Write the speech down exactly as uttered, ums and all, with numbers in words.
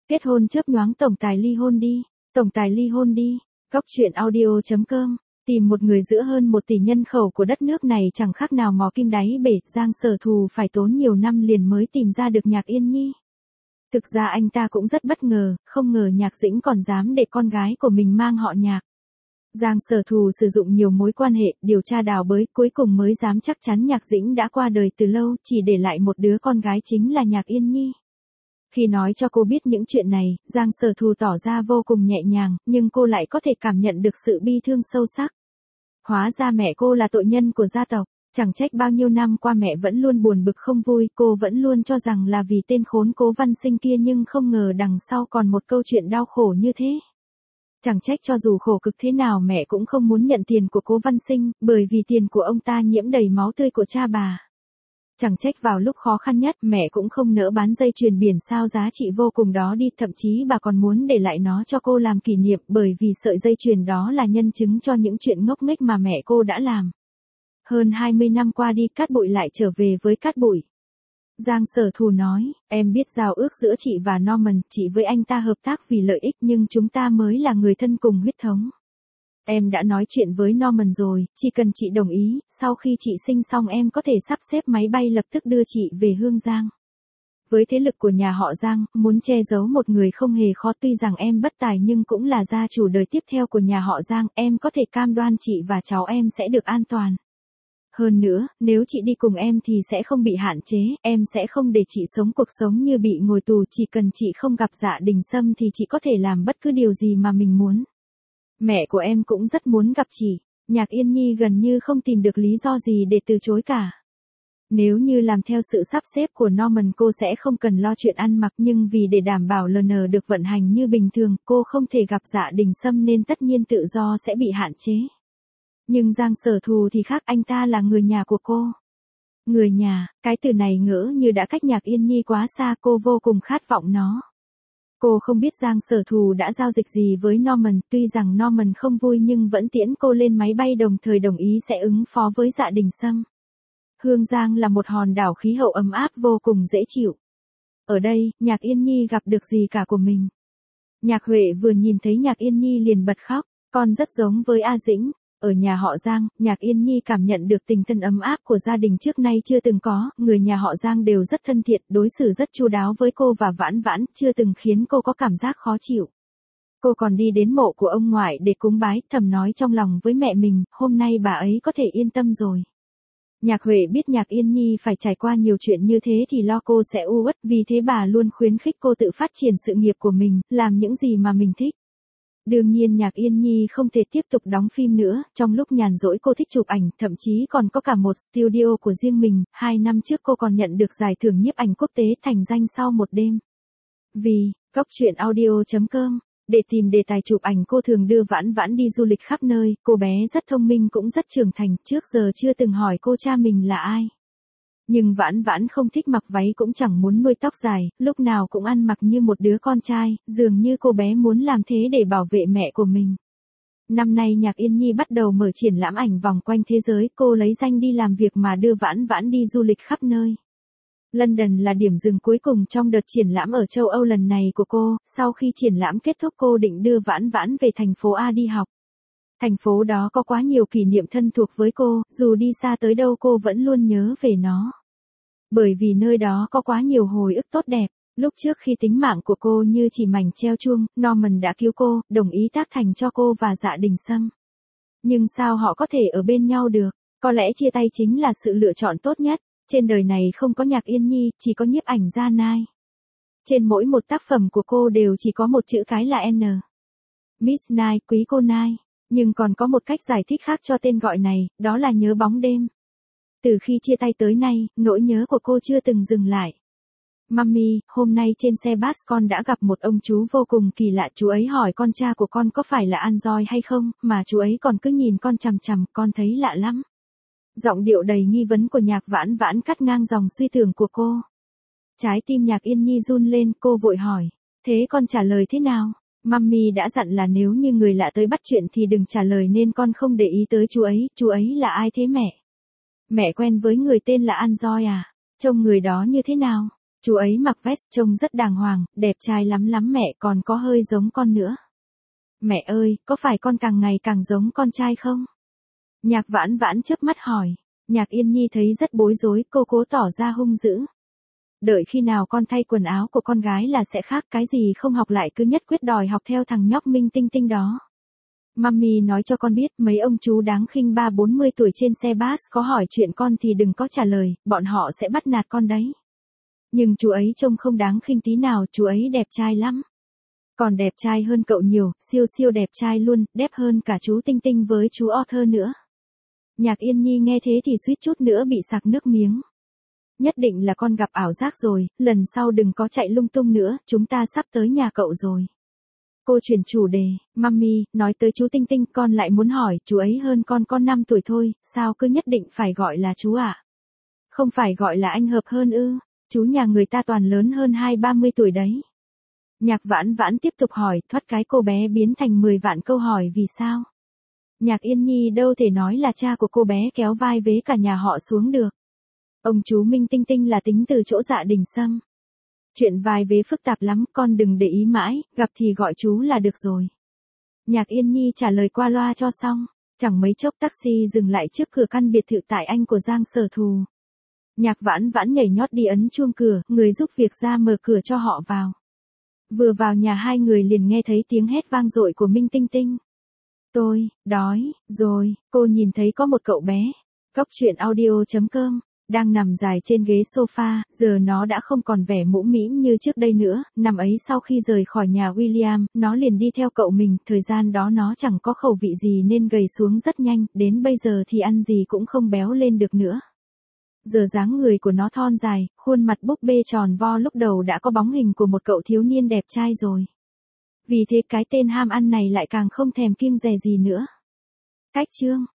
Kết hôn chớp nhoáng tổng tài ly hôn đi, tổng tài ly hôn đi. Góc truyện audio chấm com. Tìm một người giữa hơn một tỷ nhân khẩu của đất nước này chẳng khác nào mò kim đáy bể, Giang Sở Thù phải tốn nhiều năm liền mới tìm ra được Nhạc Yên Nhi. Thực ra anh ta cũng rất bất ngờ, không ngờ Nhạc Dĩnh còn dám để con gái của mình mang họ Nhạc. Giang Sở Thù sử dụng nhiều mối quan hệ, điều tra đào bới, cuối cùng mới dám chắc chắn Nhạc Dĩnh đã qua đời từ lâu, chỉ để lại một đứa con gái chính là Nhạc Yên Nhi. Khi nói cho cô biết những chuyện này, Giang Sở Thù tỏ ra vô cùng nhẹ nhàng, nhưng cô lại có thể cảm nhận được sự bi thương sâu sắc. Hóa ra mẹ cô là tội nhân của gia tộc, chẳng trách bao nhiêu năm qua mẹ vẫn luôn buồn bực không vui, cô vẫn luôn cho rằng là vì tên khốn Cố Văn Sinh kia nhưng không ngờ đằng sau còn một câu chuyện đau khổ như thế. Chẳng trách cho dù khổ cực thế nào mẹ cũng không muốn nhận tiền của Cố Văn Sinh, bởi vì tiền của ông ta nhiễm đầy máu tươi của cha bà. Chẳng trách vào lúc khó khăn nhất mẹ cũng không nỡ bán dây chuyền biển sao giá trị vô cùng đó đi, thậm chí bà còn muốn để lại nó cho cô làm kỷ niệm, bởi vì sợi dây chuyền đó là nhân chứng cho những chuyện ngốc nghếch mà mẹ cô đã làm. Hơn hai mươi năm qua đi, Cát Bụi lại trở về với Cát Bụi. Giang Sở Thù nói, em biết giao ước giữa chị và Norman, chị với anh ta hợp tác vì lợi ích nhưng chúng ta mới là người thân cùng huyết thống. Em đã nói chuyện với Norman rồi, chỉ cần chị đồng ý, sau khi chị sinh xong em có thể sắp xếp máy bay lập tức đưa chị về Hương Giang. Với thế lực của nhà họ Giang, muốn che giấu một người không hề khó, tuy rằng em bất tài nhưng cũng là gia chủ đời tiếp theo của nhà họ Giang, em có thể cam đoan chị và cháu em sẽ được an toàn. Hơn nữa, nếu chị đi cùng em thì sẽ không bị hạn chế, em sẽ không để chị sống cuộc sống như bị ngồi tù, chỉ cần chị không gặp Dạ Đình Sâm thì chị có thể làm bất cứ điều gì mà mình muốn. Mẹ của em cũng rất muốn gặp chị. Nhạc Yên Nhi gần như không tìm được lý do gì để từ chối cả. Nếu như làm theo sự sắp xếp của Norman cô sẽ không cần lo chuyện ăn mặc, nhưng vì để đảm bảo lờ en được vận hành như bình thường, cô không thể gặp Dạ Đình Sâm nên tất nhiên tự do sẽ bị hạn chế. Nhưng Giang Sở Thù thì khác, anh ta là người nhà của cô. Người nhà, cái từ này ngỡ như đã cách Nhạc Yên Nhi quá xa, cô vô cùng khát vọng nó. Cô không biết Giang Sở Thù đã giao dịch gì với Norman, tuy rằng Norman không vui nhưng vẫn tiễn cô lên máy bay đồng thời đồng ý sẽ ứng phó với Dạ Đình Sâm. Hương Giang là một hòn đảo khí hậu ấm áp vô cùng dễ chịu. Ở đây, Nhạc Yên Nhi gặp được gì cả của mình. Nhạc Huệ vừa nhìn thấy Nhạc Yên Nhi liền bật khóc, con rất giống với A Dĩnh. Ở nhà họ Giang, Nhạc Yên Nhi cảm nhận được tình thân ấm áp của gia đình trước nay chưa từng có, người nhà họ Giang đều rất thân thiện, đối xử rất chu đáo với cô và Vãn Vãn, chưa từng khiến cô có cảm giác khó chịu. Cô còn đi đến mộ của ông ngoại để cúng bái, thầm nói trong lòng với mẹ mình, hôm nay bà ấy có thể yên tâm rồi. Nhạc Huệ biết Nhạc Yên Nhi phải trải qua nhiều chuyện như thế thì lo cô sẽ u uất, vì thế bà luôn khuyến khích cô tự phát triển sự nghiệp của mình, làm những gì mà mình thích. Đương nhiên Nhạc Yên Nhi không thể tiếp tục đóng phim nữa, trong lúc nhàn rỗi cô thích chụp ảnh, thậm chí còn có cả một studio của riêng mình, hai năm trước cô còn nhận được giải thưởng nhiếp ảnh quốc tế thành danh sau một đêm. Vì, góc truyện audio chấm com, để tìm đề tài chụp ảnh cô thường đưa Vãn Vãn đi du lịch khắp nơi, cô bé rất thông minh cũng rất trưởng thành, trước giờ chưa từng hỏi cô cha mình là ai. Nhưng Vãn Vãn không thích mặc váy cũng chẳng muốn nuôi tóc dài, lúc nào cũng ăn mặc như một đứa con trai, dường như cô bé muốn làm thế để bảo vệ mẹ của mình. Năm nay Nhạc Yên Nhi bắt đầu mở triển lãm ảnh vòng quanh thế giới, cô lấy danh đi làm việc mà đưa Vãn Vãn đi du lịch khắp nơi. London là điểm dừng cuối cùng trong đợt triển lãm ở châu Âu lần này của cô, sau khi triển lãm kết thúc cô định đưa Vãn Vãn về thành phố A đi học. Thành phố đó có quá nhiều kỷ niệm thân thuộc với cô, dù đi xa tới đâu cô vẫn luôn nhớ về nó. Bởi vì nơi đó có quá nhiều hồi ức tốt đẹp, lúc trước khi tính mạng của cô như chỉ mảnh treo chuông, Norman đã cứu cô, đồng ý tác thành cho cô và Dạ Đình Sâm. Nhưng sao họ có thể ở bên nhau được, có lẽ chia tay chính là sự lựa chọn tốt nhất, trên đời này không có Nhạc Yên Nhi, chỉ có nhiếp ảnh gia Nai. Trên mỗi một tác phẩm của cô đều chỉ có một chữ cái là N. Miss Nai, quý cô Nai. Nhưng còn có một cách giải thích khác cho tên gọi này, đó là nhớ bóng đêm. Từ khi chia tay tới nay, nỗi nhớ của cô chưa từng dừng lại. Mummy, hôm nay trên xe bus con đã gặp một ông chú vô cùng kỳ lạ, chú ấy hỏi con cha của con có phải là Android hay không, mà chú ấy còn cứ nhìn con chằm chằm, con thấy lạ lắm. Giọng điệu đầy nghi vấn của Nhạc Vãn Vãn cắt ngang dòng suy tưởng của cô. Trái tim Nhạc Yên Nhi run lên, cô vội hỏi, thế con trả lời thế nào? Mummy đã dặn là nếu như người lạ tới bắt chuyện thì đừng trả lời nên con không để ý tới chú ấy, chú ấy là ai thế mẹ? Mẹ quen với người tên là An Doi à? Trông người đó như thế nào? Chú ấy mặc vest trông rất đàng hoàng, đẹp trai lắm lắm mẹ, còn có hơi giống con nữa. Mẹ ơi, có phải con càng ngày càng giống con trai không? Nhạc Vãn Vãn chớp mắt hỏi. Nhạc Yên Nhi thấy rất bối rối, cô cố tỏ ra hung dữ. Đợi khi nào con thay quần áo của con gái là sẽ khác, cái gì không học lại cứ nhất quyết đòi học theo thằng nhóc Minh Tinh Tinh đó. Mummy nói cho con biết, mấy ông chú đáng khinh ba bốn mươi tuổi trên xe bus có hỏi chuyện con thì đừng có trả lời, bọn họ sẽ bắt nạt con đấy. Nhưng chú ấy trông không đáng khinh tí nào, chú ấy đẹp trai lắm. Còn đẹp trai hơn cậu nhiều, siêu siêu đẹp trai luôn, đẹp hơn cả chú Tinh Tinh với chú Arthur nữa. Nhạc Yên Nhi nghe thế thì suýt chút nữa bị sặc nước miếng. Nhất định là con gặp ảo giác rồi, lần sau đừng có chạy lung tung nữa, chúng ta sắp tới nhà cậu rồi. Cô chuyển chủ đề, Mummy, nói tới chú Tinh Tinh, con lại muốn hỏi, chú ấy hơn con con năm tuổi thôi, sao cứ nhất định phải gọi là chú ạ? À? Không phải gọi là anh hợp hơn ư? Chú nhà người ta toàn lớn hơn hai ba mươi tuổi đấy. Nhạc Vãn Vãn tiếp tục hỏi, thoát cái cô bé biến thành mười vạn câu hỏi vì sao? Nhạc Yên Nhi đâu thể nói là cha của cô bé kéo vai vế cả nhà họ xuống được. Ông chú Minh Tinh Tinh là tính từ chỗ Dạ Đình Sâm. Chuyện vai vế phức tạp lắm, con đừng để ý mãi, gặp thì gọi chú là được rồi. Nhạc Yên Nhi trả lời qua loa cho xong, chẳng mấy chốc taxi dừng lại trước cửa căn biệt thự tại Anh của Giang Sở Thù. Nhạc Vãn Vãn nhảy nhót đi ấn chuông cửa, người giúp việc ra mở cửa cho họ vào. Vừa vào nhà hai người liền nghe thấy tiếng hét vang dội của Minh Tinh Tinh. Tôi, đói, rồi, cô nhìn thấy có một cậu bé, Cóc Truyện Audio chấm com, đang nằm dài trên ghế sofa, giờ nó đã không còn vẻ mũm mĩm như trước đây nữa, năm ấy sau khi rời khỏi nhà William, nó liền đi theo cậu mình, thời gian đó nó chẳng có khẩu vị gì nên gầy xuống rất nhanh, đến bây giờ thì ăn gì cũng không béo lên được nữa. Giờ dáng người của nó thon dài, khuôn mặt búp bê tròn vo lúc đầu đã có bóng hình của một cậu thiếu niên đẹp trai rồi. Vì thế cái tên ham ăn này lại càng không thèm kiêng dè gì nữa. Cách chương